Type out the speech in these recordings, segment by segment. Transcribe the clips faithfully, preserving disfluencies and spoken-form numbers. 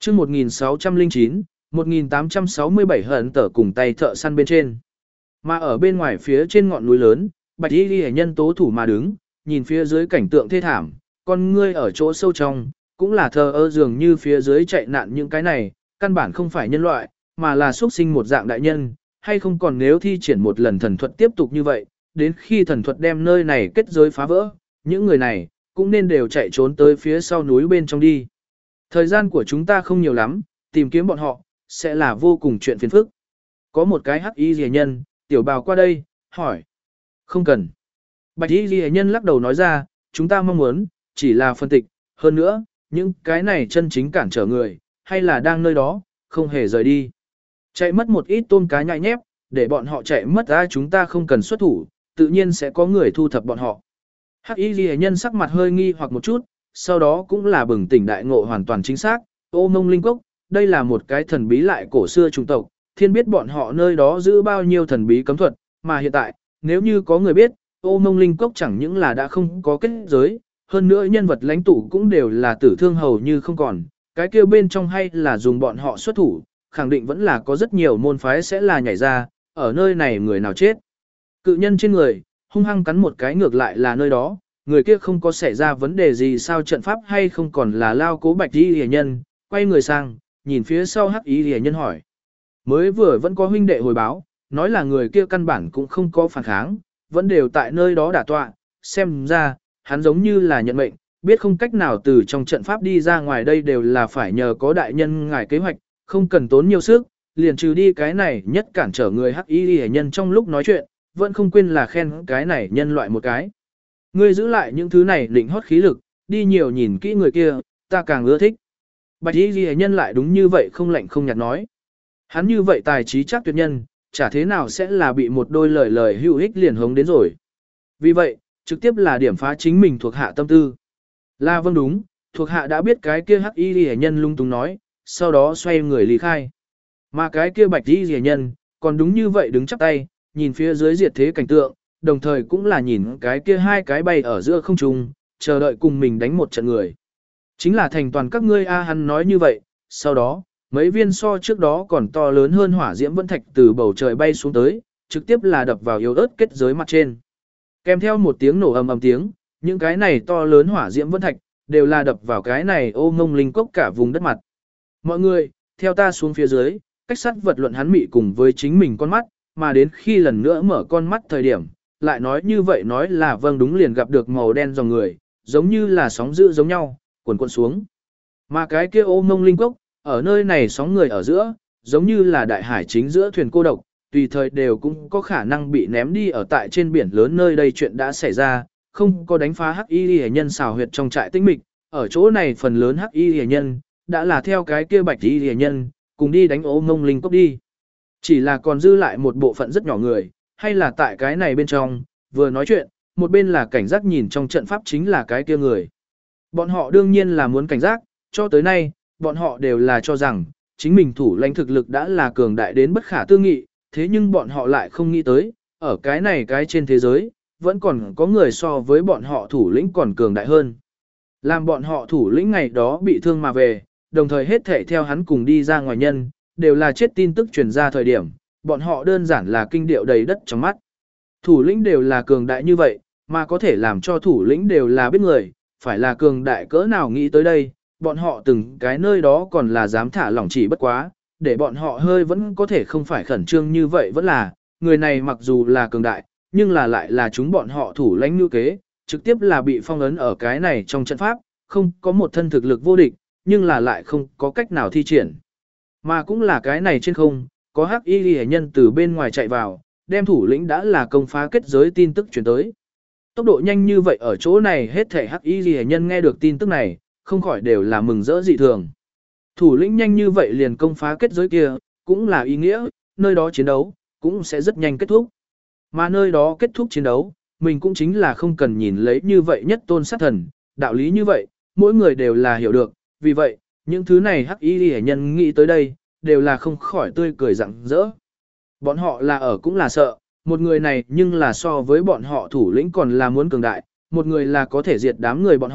chương một nghìn sáu trăm lẻ chín, một nghìn tám trăm sáu mươi bảy hận tở cùng tay thợ săn bên trên. Mà ở bên ngoài phía trên ngọn núi lớn, bạch y ghi nhân tố thủ mà đứng, nhìn phía dưới cảnh tượng thê thảm, con ngươi ở chỗ sâu trong, cũng là thờ ơ dường như phía dưới chạy nạn những cái này, căn bản không phải nhân loại, mà là xuất sinh một dạng đại nhân, hay không còn nếu thi triển một lần thần thuật tiếp tục như vậy, đến khi thần thuật đem nơi này kết giới phá vỡ, những người này, cũng nên đều chạy trốn tới phía sau núi bên trong đi. Thời gian của chúng ta không nhiều lắm, tìm kiếm bọn họ, sẽ là vô cùng chuyện phiền phức. Có một cái hắc y rìa nhân, tiểu bào qua đây, hỏi. Không cần. Bạch y rìa nhân lắc đầu nói ra, chúng ta mong muốn, chỉ là phân tịch, hơn nữa, những cái này chân chính cản trở người, hay là đang nơi đó, không hề rời đi. Chạy mất một ít tôm cá nhại nhép, để bọn họ chạy mất ra chúng ta không cần xuất thủ, tự nhiên sẽ có người thu thập bọn họ. Hắc y ghi nhân sắc mặt hơi nghi hoặc một chút, sau đó cũng là bừng tỉnh đại ngộ hoàn toàn chính xác. Ô Mông Linh Cốc, đây là một cái thần bí lại cổ xưa chủng tộc, thiên biết bọn họ nơi đó giữ bao nhiêu thần bí cấm thuật, mà hiện tại, nếu như có người biết, Ô Mông Linh Cốc chẳng những là đã không có kết giới, hơn nữa nhân vật lãnh tụ cũng đều là tử thương hầu như không còn, cái kia bên trong hay là dùng bọn họ xuất thủ, khẳng định vẫn là có rất nhiều môn phái sẽ là nhảy ra, ở nơi này người nào chết. Cự nhân trên người, hung hăng cắn một cái ngược lại là nơi đó, người kia không có xảy ra vấn đề gì sao trận pháp hay không còn là lao cố bạch y hề nhân, quay người sang, nhìn phía sau hắc y hề nhân hỏi. Mới vừa vẫn có huynh đệ hồi báo, nói là người kia căn bản cũng không có phản kháng, vẫn đều tại nơi đó đả tọa, xem ra, hắn giống như là nhận mệnh, biết không cách nào từ trong trận pháp đi ra ngoài đây đều là phải nhờ có đại nhân ngài kế hoạch, không cần tốn nhiều sức, liền trừ đi cái này nhất cản trở người hắc y hề nhân trong lúc nói chuyện, vẫn không quên là khen cái này nhân loại một cái. Ngươi giữ lại những thứ này định hót khí lực, đi nhiều nhìn kỹ người kia, ta càng ưa thích. Bạch y ghi nhân lại đúng như vậy không lạnh không nhạt nói. Hắn như vậy tài trí chắc tuyệt nhân, chả thế nào sẽ là bị một đôi lời lời hữu ích liền hống đến rồi. Vì vậy, trực tiếp là điểm phá chính mình thuộc hạ tâm tư. Là vâng đúng, thuộc hạ đã biết cái kia hắc y ghi nhân lung tung nói, sau đó xoay người lý khai. Mà cái kia bạch y ghi nhân, còn đúng như vậy đứng chắp tay, nhìn phía dưới diệt thế cảnh tượng, đồng thời cũng là nhìn cái kia hai cái bay ở giữa không trung, chờ đợi cùng mình đánh một trận người. Chính là thành toàn các ngươi a hắn nói như vậy, sau đó, mấy viên so trước đó còn to lớn hơn hỏa diễm vân thạch từ bầu trời bay xuống tới, trực tiếp là đập vào yếu ớt kết giới mặt trên. Kèm theo một tiếng nổ ầm ầm tiếng, những cái này to lớn hỏa diễm vân thạch, đều là đập vào cái này Ô Mông Linh Cốc cả vùng đất mặt. Mọi người, theo ta xuống phía dưới, cách sát vật luận hắn mị cùng với chính mình con mắt, mà đến khi lần nữa mở con mắt thời điểm, lại nói như vậy nói là vâng đúng liền gặp được màu đen dòng người, giống như là sóng dữ giống nhau, cuồn cuộn xuống. Mà cái kia Ô Mông Linh Cốc, ở nơi này sóng người ở giữa, giống như là đại hải chính giữa thuyền cô độc, tùy thời đều cũng có khả năng bị ném đi ở tại trên biển lớn nơi đây chuyện đã xảy ra, không có đánh phá hắc y hệ nhân xào huyệt trong trại tinh mịch, ở chỗ này phần lớn hắc y hệ nhân, đã là theo cái kia bạch y hệ nhân, cùng đi đánh Ô Mông Linh Cốc đi. Chỉ là còn dư lại một bộ phận rất nhỏ người, hay là tại cái này bên trong, vừa nói chuyện, một bên là cảnh giác nhìn trong trận pháp chính là cái kia người. Bọn họ đương nhiên là muốn cảnh giác, cho tới nay, bọn họ đều là cho rằng, chính mình thủ lãnh thực lực đã là cường đại đến bất khả tư nghị, thế nhưng bọn họ lại không nghĩ tới, ở cái này cái trên thế giới, vẫn còn có người so với bọn họ thủ lĩnh còn cường đại hơn. Làm bọn họ thủ lĩnh ngày đó bị thương mà về, đồng thời hết thể theo hắn cùng đi ra ngoài nhân, đều là chết tin tức truyền ra thời điểm, bọn họ đơn giản là kinh điệu đầy đất trong mắt. Thủ lĩnh đều là cường đại như vậy, mà có thể làm cho thủ lĩnh đều là biết người, phải là cường đại cỡ nào nghĩ tới đây, bọn họ từng cái nơi đó còn là dám thả lỏng chỉ bất quá, để bọn họ hơi vẫn có thể không phải khẩn trương như vậy vẫn là, người này mặc dù là cường đại, nhưng là lại là chúng bọn họ thủ lãnh như kế, trực tiếp là bị phong ấn ở cái này trong trận pháp, không có một thân thực lực vô địch, nhưng là lại không có cách nào thi triển. Mà cũng là cái này trên không, có hắc y ghi nhân từ bên ngoài chạy vào, đem thủ lĩnh đã là công phá kết giới tin tức chuyển tới. Tốc độ nhanh như vậy ở chỗ này hết thể hắc y ghi nhân nghe được tin tức này, không khỏi đều là mừng rỡ dị thường. Thủ lĩnh nhanh như vậy liền công phá kết giới kia, cũng là ý nghĩa, nơi đó chiến đấu, cũng sẽ rất nhanh kết thúc. Mà nơi đó kết thúc chiến đấu, mình cũng chính là không cần nhìn lấy như vậy nhất tôn sát thần, đạo lý như vậy, mỗi người đều là hiểu được, vì vậy, những thứ này hắc y hệ nhân nghĩ tới đây, đều là không khỏi tươi cười rạng rỡ. Bọn họ là ở cũng là sợ, một người này nhưng là so với bọn họ thủ lĩnh còn là muốn cường đại, một người là có thể diệt đám người bọn họ,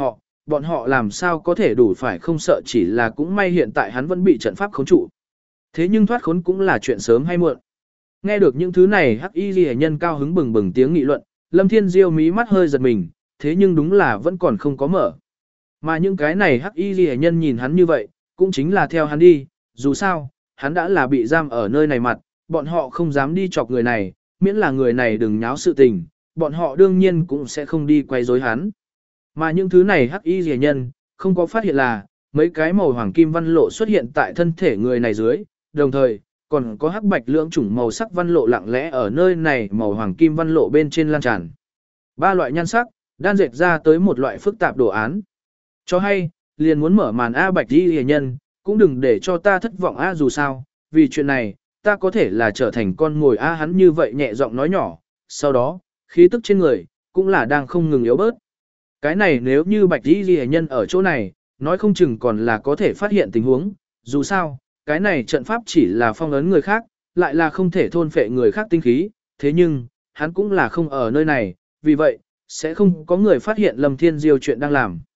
bọn họ làm sao có thể đủ phải không sợ, chỉ là cũng may hiện tại hắn vẫn bị trận pháp khống trụ. Thế nhưng thoát khốn cũng là chuyện sớm hay muộn. Nghe được những thứ này hắc y ghi nhân cao hứng bừng bừng tiếng nghị luận, Lâm Thiên Diêu mí mắt hơi giật mình, thế nhưng đúng là vẫn còn không có mở. Mà những cái này hắc y ghi nhân nhìn hắn như vậy, cũng chính là theo hắn đi, dù sao, hắn đã là bị giam ở nơi này mặt, bọn họ không dám đi chọc người này, miễn là người này đừng nháo sự tình, bọn họ đương nhiên cũng sẽ không đi quay rối hắn. Mà những thứ này hắc y rìa nhân, không có phát hiện là, mấy cái màu hoàng kim văn lộ xuất hiện tại thân thể người này dưới, đồng thời, còn có hắc bạch lưỡng chủng màu sắc văn lộ lặng lẽ ở nơi này màu hoàng kim văn lộ bên trên lan tràn. Ba loại nhan sắc, đan dệt ra tới một loại phức tạp đồ án. Cho hay, liền muốn mở màn A bạch y rìa nhân, cũng đừng để cho ta thất vọng A dù sao, vì chuyện này, ta có thể là trở thành con ngồi A hắn như vậy nhẹ giọng nói nhỏ, sau đó, khí tức trên người, cũng là đang không ngừng yếu bớt. Cái này nếu như bạch y ghi nhân ở chỗ này, nói không chừng còn là có thể phát hiện tình huống, dù sao, cái này trận pháp chỉ là phong ấn người khác, lại là không thể thôn phệ người khác tinh khí, thế nhưng, hắn cũng là không ở nơi này, vì vậy, sẽ không có người phát hiện Lâm Thiên Diêu chuyện đang làm.